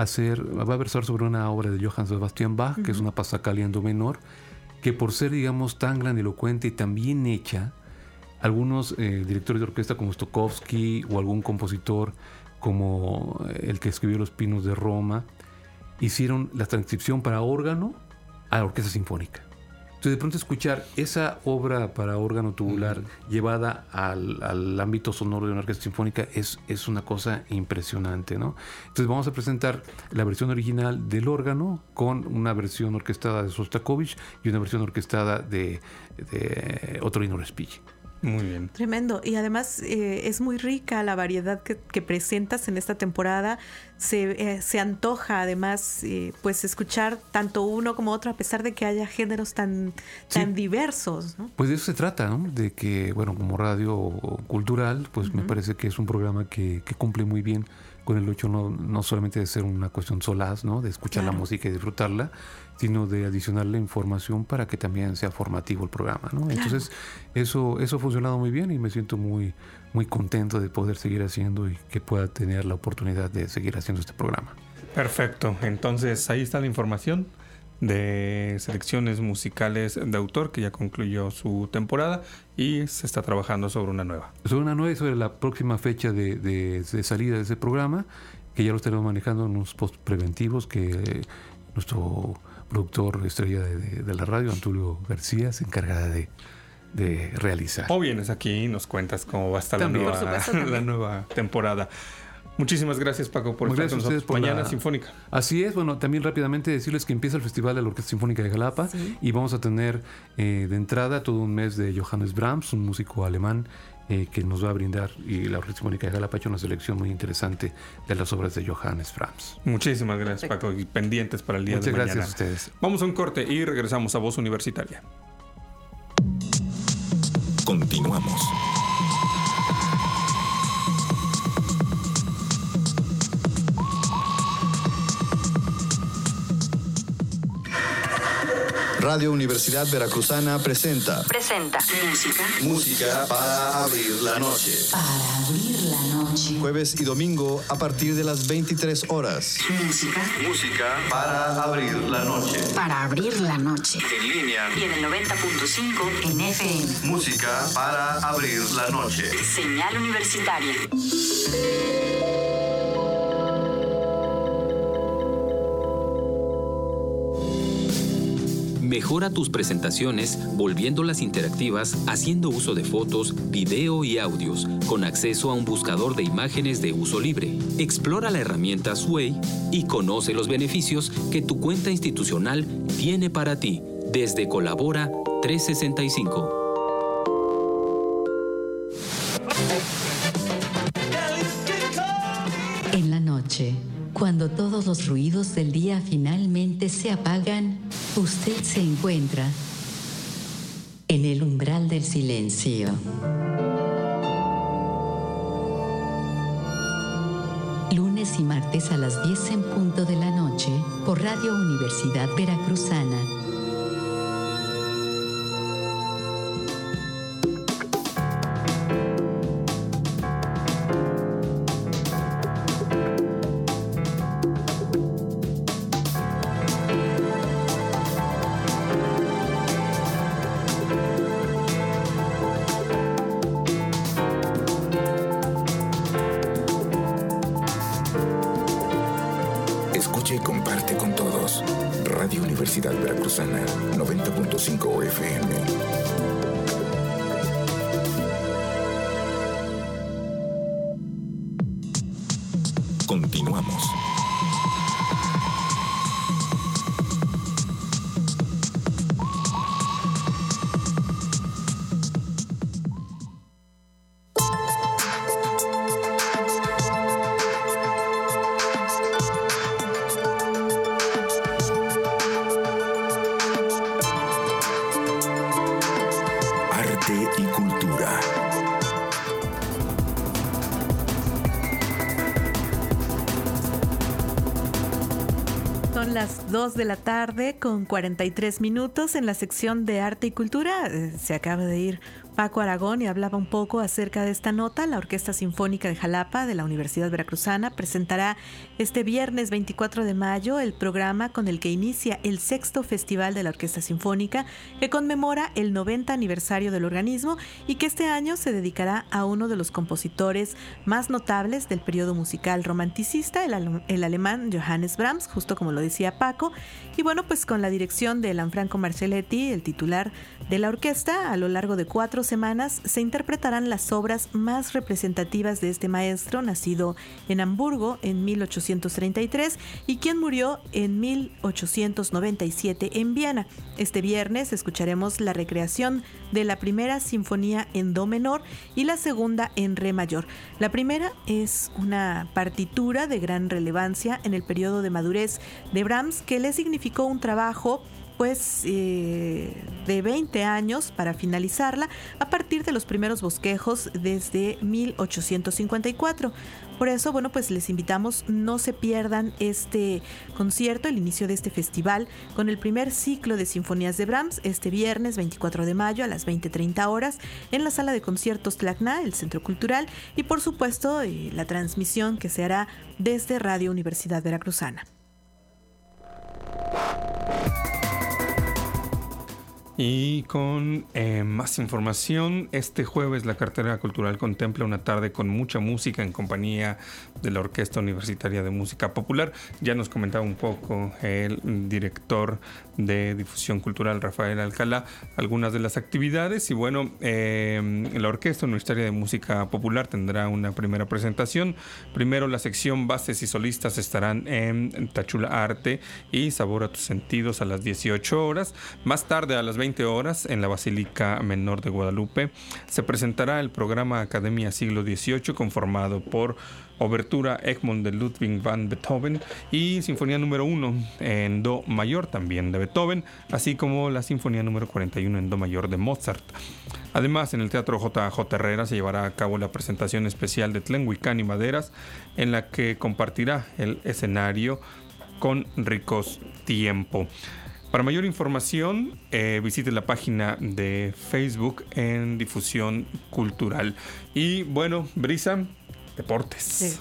a versar sobre una obra de Johann Sebastian Bach, que es una Passacaglia en do menor, que por ser, digamos, tan grandilocuente y tan bien hecha, algunos directores de orquesta como Stokowski o algún compositor como el que escribió Los Pinos de Roma hicieron la transcripción para órgano a la orquesta sinfónica. Entonces, de pronto escuchar esa obra para órgano tubular llevada al ámbito sonoro de una orquesta sinfónica es una cosa impresionante, ¿no? Entonces vamos a presentar la versión original del órgano con una versión orquestada de Sostakovich y una versión orquestada de Otorino Respighi. Muy bien. Tremendo. Y además es muy rica la variedad que presentas en esta temporada. Se antoja además pues escuchar tanto uno como otro, a pesar de que haya géneros tan diversos, ¿no? Pues de eso se trata, ¿no? De que, bueno, como radio cultural, pues me parece que es un programa que cumple muy bien con el hecho no solamente de ser una cuestión solaz, ¿no? De escuchar la música y disfrutarla, sino de adicionarle información para que también sea formativo el programa, ¿no? Entonces, eso ha funcionado muy bien y me siento muy, muy contento de poder seguir haciendo y que pueda tener la oportunidad de seguir haciendo este programa. Perfecto. Entonces, ahí está la información de selecciones musicales de autor, que ya concluyó su temporada y se está trabajando sobre una nueva. Sobre la próxima fecha de salida de ese programa, que ya lo estaremos manejando en unos post preventivos que nuestro productor estrella de la radio, Antulio García, se encargará de realizar. O vienes aquí y nos cuentas cómo va a estar la nueva temporada. Muchísimas gracias, Paco, por estar con nosotros. Mañana Sinfónica. Así es. Bueno, también rápidamente decirles que empieza el Festival de la Orquesta Sinfónica de Jalapa, y vamos a tener de entrada todo un mes de Johannes Brahms, un músico alemán que nos va a brindar, y la Orquesta Sinfónica de Jalapa ha hecho una selección muy interesante de las obras de Johannes Brahms. Muchísimas gracias, Paco, y pendientes para el día de mañana. Muchas gracias a ustedes. Vamos a un corte y regresamos a Voz Universitaria. Continuamos. Radio Universidad Veracruzana presenta Música para abrir la noche. Para abrir la noche. Jueves y domingo a partir de las 23 horas. Música para abrir la noche. Para abrir la noche. En línea. Y en el 90.5 en FM. Música para abrir la noche. Señal Universitaria. Mejora tus presentaciones volviéndolas interactivas haciendo uso de fotos, video y audios con acceso a un buscador de imágenes de uso libre. Explora la herramienta Sway y conoce los beneficios que tu cuenta institucional tiene para ti desde Colabora 365. En la noche, cuando todos los ruidos del día finalmente se apagan, usted se encuentra en el umbral del silencio. Lunes y martes a las 10 en punto de la noche por Radio Universidad Veracruzana. Escucha y comparte con todos. Radio Universidad Veracruzana, 90.5 FM. Continuamos. Y cultura. Son las 2 de la tarde con 43 minutos en la sección de arte y cultura. Se acaba de ir Paco Aragón y hablaba un poco acerca de esta nota. La Orquesta Sinfónica de Jalapa de la Universidad Veracruzana presentará este viernes 24 de mayo el programa con el que inicia el 6º Festival de la Orquesta Sinfónica, que conmemora el 90 aniversario del organismo y que este año se dedicará a uno de los compositores más notables del periodo musical romanticista, el alemán Johannes Brahms, justo como lo decía Paco. Y bueno, pues con la dirección de Lanfranco Marcelletti, el titular de la orquesta, a lo largo de 4 semanas se interpretarán las obras más representativas de este maestro, nacido en Hamburgo en 1833 y quien murió en 1897 en Viena. Este viernes escucharemos la recreación de la primera sinfonía en do menor y la segunda en re mayor. La primera es una partitura de gran relevancia en el periodo de madurez de Brahms, que le significó un trabajo de 20 años para finalizarla a partir de los primeros bosquejos desde 1854. Por eso, bueno, pues les invitamos, no se pierdan este concierto, el inicio de este festival con el primer ciclo de sinfonías de Brahms, este viernes 24 de mayo a las 20:30 horas en la sala de conciertos Tlacna, el Centro Cultural, y por supuesto la transmisión que se hará desde Radio Universidad Veracruzana. Y con más información, este jueves la cartelera cultural contempla una tarde con mucha música en compañía de la Orquesta Universitaria de Música Popular. Ya nos comentaba un poco el director de difusión cultural, Rafael Alcalá, algunas de las actividades. Y bueno, la Orquesta Universitaria de Música Popular tendrá una primera presentación. Primero, la sección Bases y Solistas estarán en Tachula Arte y Sabor a tus Sentidos a las 18 horas. Más tarde, a las 20 horas, en la Basílica Menor de Guadalupe, se presentará el programa Academia Siglo XVIII, conformado por Obertura Egmont de Ludwig van Beethoven y Sinfonía número 1 en Do mayor, también de Beethoven, así como la Sinfonía número 41 en Do mayor de Mozart. Además, en el Teatro JJ Herrera se llevará a cabo la presentación especial de Tlenhuicán y Maderas, en la que compartirá el escenario con Ricos Tiempo. Para mayor información, visite la página de Facebook en Difusión Cultural. Y bueno, Brisa, deportes. Sí.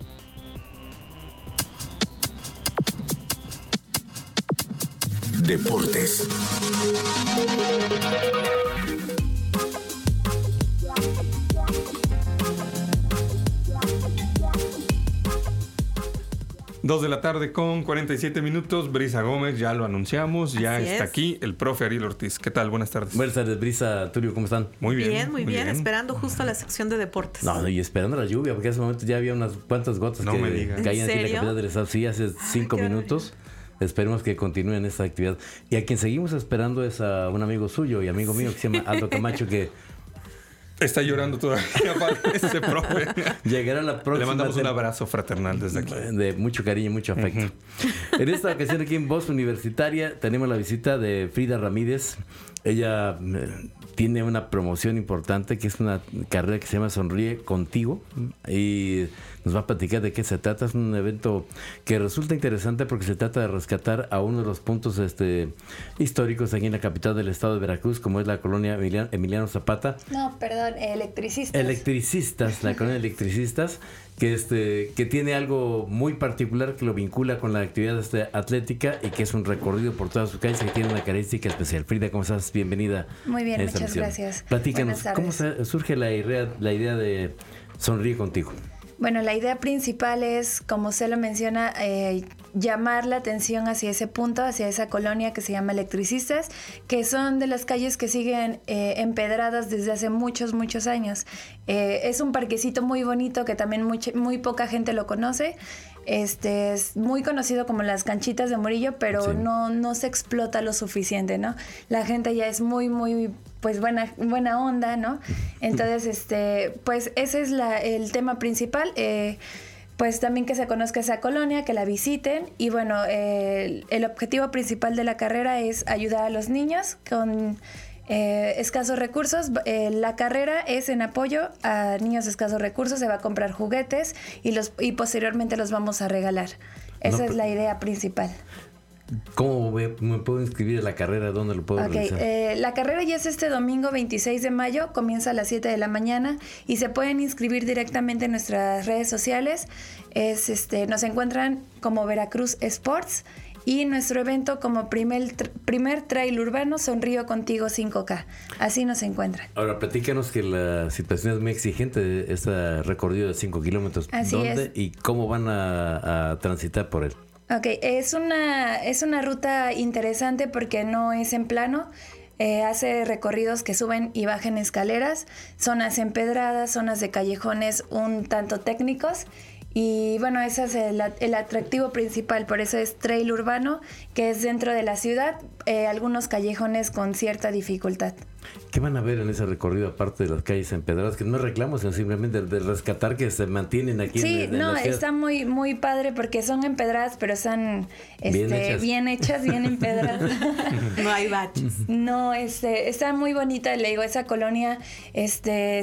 Deportes. 2 de la tarde con 47 minutos. Brisa Gómez, ya lo anunciamos, ya Así está es. aquí el profe Ariel Ortiz. ¿Qué tal? Buenas tardes. Buenas tardes, Brisa, Tulio, ¿cómo están? Muy bien. Muy bien, esperando justo la sección de deportes. No, y esperando la lluvia, porque en ese momento ya había unas cuantas gotas No que me digas. caían aquí en la serio? capital del estado. Sí, hace 5 minutos. Esperemos que continúen esta actividad. Y a quien seguimos esperando es a un amigo suyo y amigo mío que se llama Aldo Camacho, que está llorando todavía para ese profe. llegará la próxima. Le mandamos un abrazo fraternal desde aquí. De mucho cariño y mucho afecto. En esta ocasión aquí en Voz Universitaria tenemos la visita de Frida Ramírez. Ella tiene una promoción importante que es una carrera que se llama Sonríe Contigo y nos va a platicar de qué se trata. Es un evento que resulta interesante porque se trata de rescatar a uno de los puntos históricos aquí en la capital del estado de Veracruz, como es la colonia Emiliano Zapata. No, perdón, electricistas. Electricistas, la colonia Electricistas, que tiene algo muy particular que lo vincula con la actividad atlética y que es un recorrido por todas sus calles que tiene una característica especial. Frida, ¿cómo estás? Bienvenida. Muy bien, a esta muchas misión. gracias. Platícanos, ¿cómo surge la idea de Sonríe Contigo? Bueno, la idea principal es, como usted lo menciona, llamar la atención hacia ese punto, hacia esa colonia que se llama Electricistas, que son de las calles que siguen empedradas desde hace muchos, muchos años. Es un parquecito muy bonito que también muy poca gente lo conoce. Es muy conocido como las canchitas de Murillo, pero sí, no se explota lo suficiente, ¿no? La gente ya es muy pues buena onda, ¿no? Entonces, pues ese es el tema principal. Pues también que se conozca esa colonia, que la visiten y bueno, el objetivo principal de la carrera es ayudar a los niños con escasos recursos. La carrera es en apoyo a niños de escasos recursos. Se va a comprar juguetes y posteriormente los vamos a regalar. Esa es la idea principal. ¿Cómo me puedo inscribir a la carrera? ¿Dónde lo puedo realizar? La carrera ya es este domingo 26 de mayo, comienza a las 7 de la mañana y se pueden inscribir directamente en nuestras redes sociales. Nos encuentran como Veracruz Sports y nuestro evento como primer trail urbano Sonrío Contigo 5K. Así nos encuentran. Ahora, platícanos que la situación es muy exigente, este recorrido de 5 kilómetros. Así ¿Dónde es. y cómo van a transitar por él? Ok, es una ruta interesante porque no es en plano. Hace recorridos que suben y bajan escaleras, zonas empedradas, zonas de callejones un tanto técnicos. Y bueno, ese es el atractivo principal, por eso es trail urbano, que es dentro de la ciudad, algunos callejones con cierta dificultad. ¿Qué van a ver en ese recorrido aparte de las calles empedradas? Que no reclamos, sino simplemente de rescatar que se mantienen aquí en la ciudad. Está muy padre porque son empedradas, pero están bien hechas, bien empedradas. No hay baches. No, está muy bonita, le digo, esa colonia es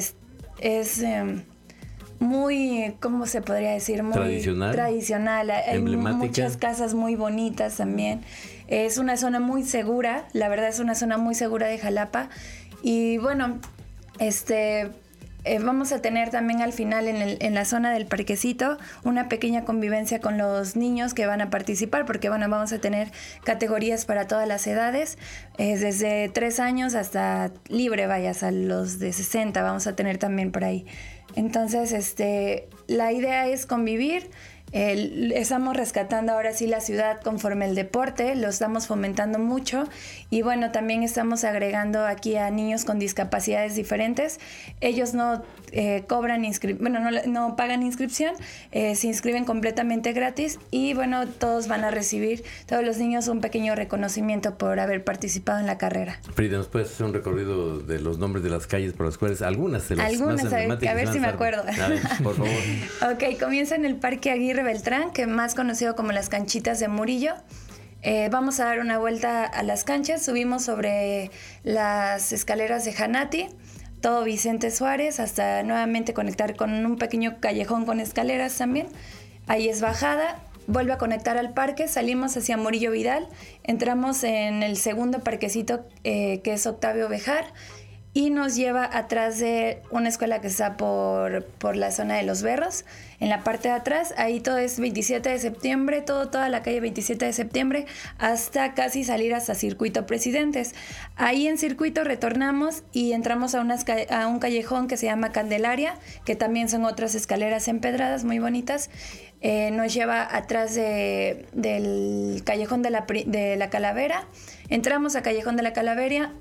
muy, ¿cómo se podría decir? Muy tradicional. Hay muchas casas muy bonitas también. Es una zona muy segura, la verdad es una zona muy segura de Jalapa. Y bueno, vamos a tener también al final en la zona del parquecito una pequeña convivencia con los niños que van a participar, porque bueno, vamos a tener categorías para todas las edades, desde 3 años hasta libre, vayas a los de 60, vamos a tener también por ahí. Entonces, la idea es convivir. Estamos rescatando ahora sí la ciudad conforme el deporte, lo estamos fomentando mucho y bueno, también estamos agregando aquí a niños con discapacidades diferentes. Ellos no cobran no pagan inscripción, se inscriben completamente gratis y bueno, todos van a recibir, todos los niños, un pequeño reconocimiento por haber participado en la carrera. Frida, ¿nos puedes hacer un recorrido de los nombres de las calles por las cuales algunas de las más emblemáticas? A ver si me acuerdo. A ver, por favor. Ok, comienza en el Parque Aguirre Beltrán, que es más conocido como las canchitas de Murillo. Vamos a dar una vuelta a las canchas, subimos sobre las escaleras de Janati, todo Vicente Suárez, hasta nuevamente conectar con un pequeño callejón con escaleras también. Ahí es bajada, vuelve a conectar al parque, salimos hacia Murillo Vidal, entramos en el segundo parquecito que es Octavio Bejar. y nos lleva atrás de una escuela que está por la zona de Los Berros, en la parte de atrás. Ahí todo es 27 de septiembre, toda la calle 27 de septiembre, hasta casi salir hasta Circuito Presidentes. Ahí en Circuito retornamos y entramos a un callejón que se llama Candelaria, que también son otras escaleras empedradas muy bonitas. Nos lleva atrás del Callejón de la Calavera. Entramos a Callejón de la Calavera,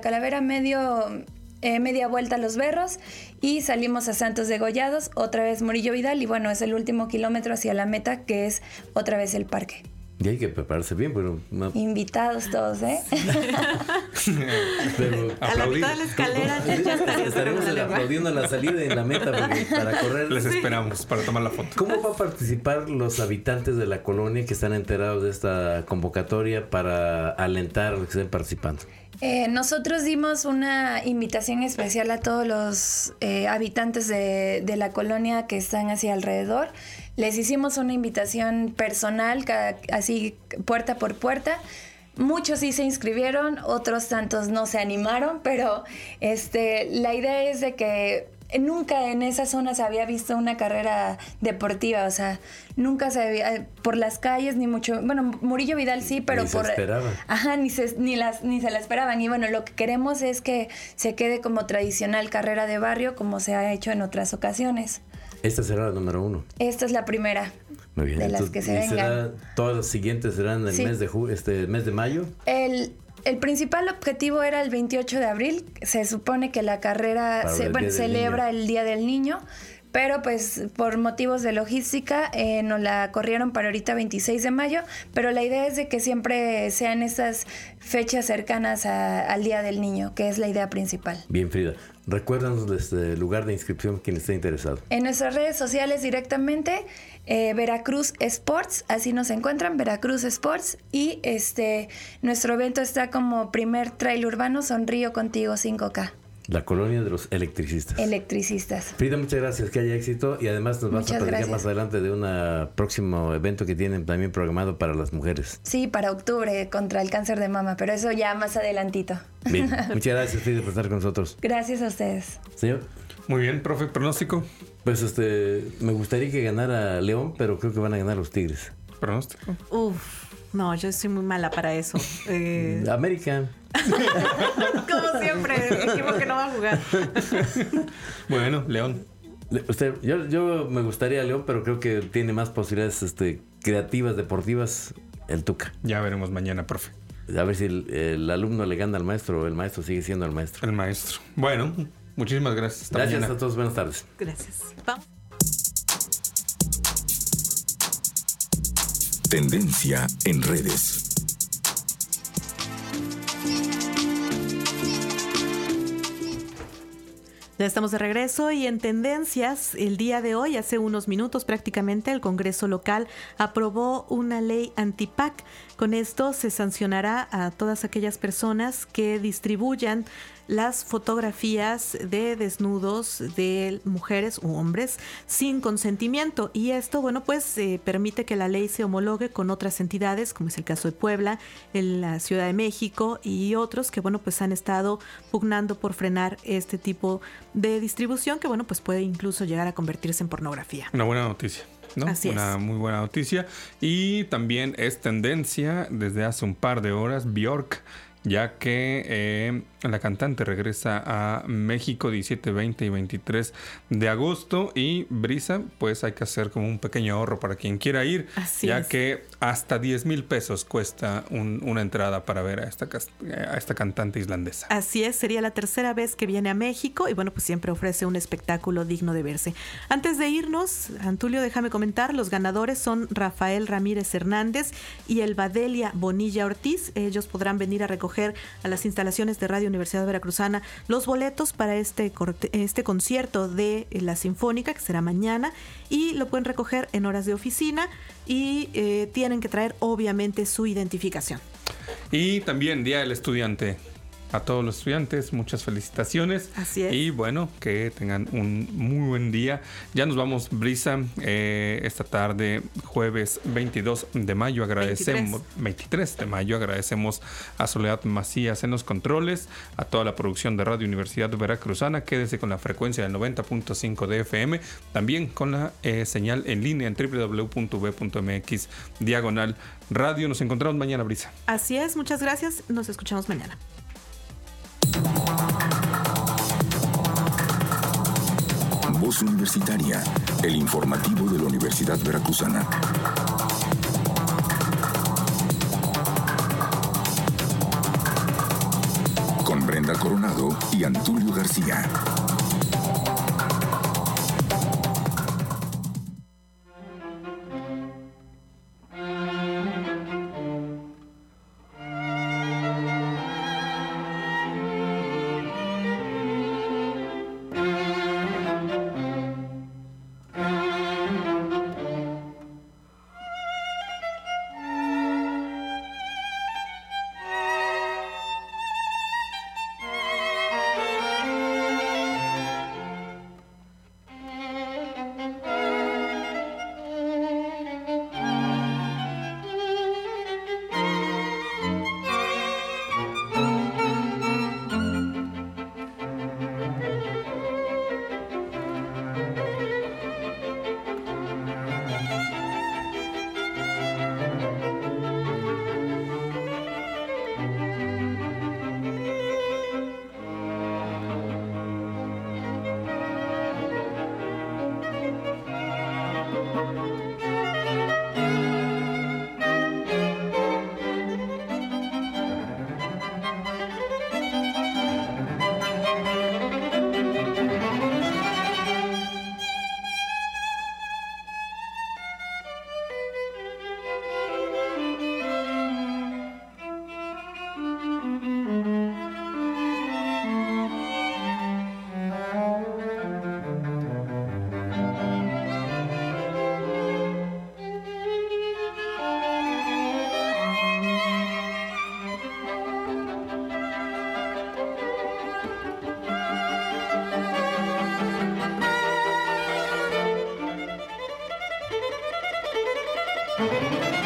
media vuelta a Los Berros y salimos a Santos Degollados, otra vez Murillo Vidal, y bueno, es el último kilómetro hacia la meta, que es otra vez el parque. Y hay que prepararse bien, pero... Invitados todos, ¿eh? Pero a la mitad de la escalera estaremos aplaudiendo a la salida y en la meta para correr. Les esperamos para tomar la foto. ¿Cómo va a participar los habitantes de la colonia que están enterados de esta convocatoria para alentar a los que estén participando? Nosotros dimos una invitación especial a todos los habitantes de la colonia que están hacia alrededor. Les hicimos una invitación personal, así puerta por puerta. Muchos sí se inscribieron, otros tantos no se animaron, pero la idea es de que nunca en esa zona se había visto una carrera deportiva, o sea, nunca se había, por las calles, ni mucho, bueno, Murillo Vidal sí, pero ni se esperaban. Ajá, ni se la esperaban. Y bueno, lo que queremos es que se quede como tradicional carrera de barrio, como se ha hecho en otras ocasiones. Esta será la número 1. Esta es la primera. Muy bien. De las que se vengan. Todas las siguientes serán el mes de mayo. El principal objetivo era el 28 de abril. Se supone que la carrera celebra el Día del Niño, pero pues por motivos de logística nos la corrieron para ahorita 26 de mayo, pero la idea es de que siempre sean estas fechas cercanas al Día del Niño, que es la idea principal. Bien, Frida. Recuérdanos el lugar de inscripción quien esté interesado. En nuestras redes sociales directamente, Veracruz Sports, así nos encuentran, Veracruz Sports, y nuestro evento está como primer trail urbano Sonrío Contigo 5K. La colonia de los electricistas. Frida, muchas gracias, que haya éxito, y además nos vas a platicar más adelante de un próximo evento que tienen también programado para las mujeres. Sí, para octubre, contra el cáncer de mama, pero eso ya más adelantito. Bien, muchas gracias, Frida, por estar con nosotros. Gracias a ustedes. Señor. Muy bien, profe, pronóstico. Pues me gustaría que ganara León, pero creo que van a ganar los Tigres. ¿Pronóstico? No, yo soy muy mala para eso. América. Como siempre, el equipo que no va a jugar. Bueno, León. Yo me gustaría León, pero creo que tiene más posibilidades creativas, deportivas, el Tuca. Ya veremos mañana, profe. A ver si el alumno le gana al maestro o el maestro sigue siendo el maestro. El maestro. Bueno, muchísimas gracias. Hasta mañana. A todos, buenas tardes. Gracias. Vamos. Tendencia en redes. Ya estamos de regreso y en tendencias, el día de hoy, hace unos minutos prácticamente, el Congreso local aprobó una ley anti-PAC. Con esto se sancionará a todas aquellas personas que distribuyan las fotografías de desnudos de mujeres u hombres sin consentimiento, y esto, bueno, pues permite que la ley se homologue con otras entidades, como es el caso de Puebla, en la Ciudad de México y otros que, bueno, pues han estado pugnando por frenar este tipo de distribución que, bueno, pues puede incluso llegar a convertirse en pornografía. Una buena noticia, ¿no? Así Una muy buena noticia. Y también es tendencia desde hace un par de horas Björk, ya que la cantante regresa a México 17, 20 y 23 de agosto. Y Brisa, pues hay que hacer como un pequeño ahorro para quien quiera ir. Así ya es. Que hasta 10,000 pesos cuesta una entrada para ver a esta cantante islandesa. Así es, sería la tercera vez que viene a México y bueno, pues siempre ofrece un espectáculo digno de verse. Antes de irnos, Antulio, déjame comentar, los ganadores son Rafael Ramírez Hernández y Elbadelia Bonilla Ortiz. Ellos podrán venir a recoger a las instalaciones de Radio Universidad Veracruzana los boletos para este concierto de la Sinfónica, que será mañana, y lo pueden recoger en horas de oficina y tienen que traer obviamente su identificación. Y también Día del Estudiante. a todos los estudiantes, muchas felicitaciones. Así es. Y bueno, que tengan un muy buen día. Ya nos vamos, Brisa, esta tarde, jueves 22 de mayo. 23 de mayo. Agradecemos a Soledad Macías en los controles, a toda la producción de Radio Universidad Veracruzana. Quédese con la frecuencia del 90.5 de FM, también con la señal en línea en www.v.mx/radio. Nos encontramos mañana, Brisa. Así es, muchas gracias. Nos escuchamos mañana. Voz Universitaria, el informativo de la Universidad Veracruzana. Con Brenda Coronado y Antulio García. Thank you.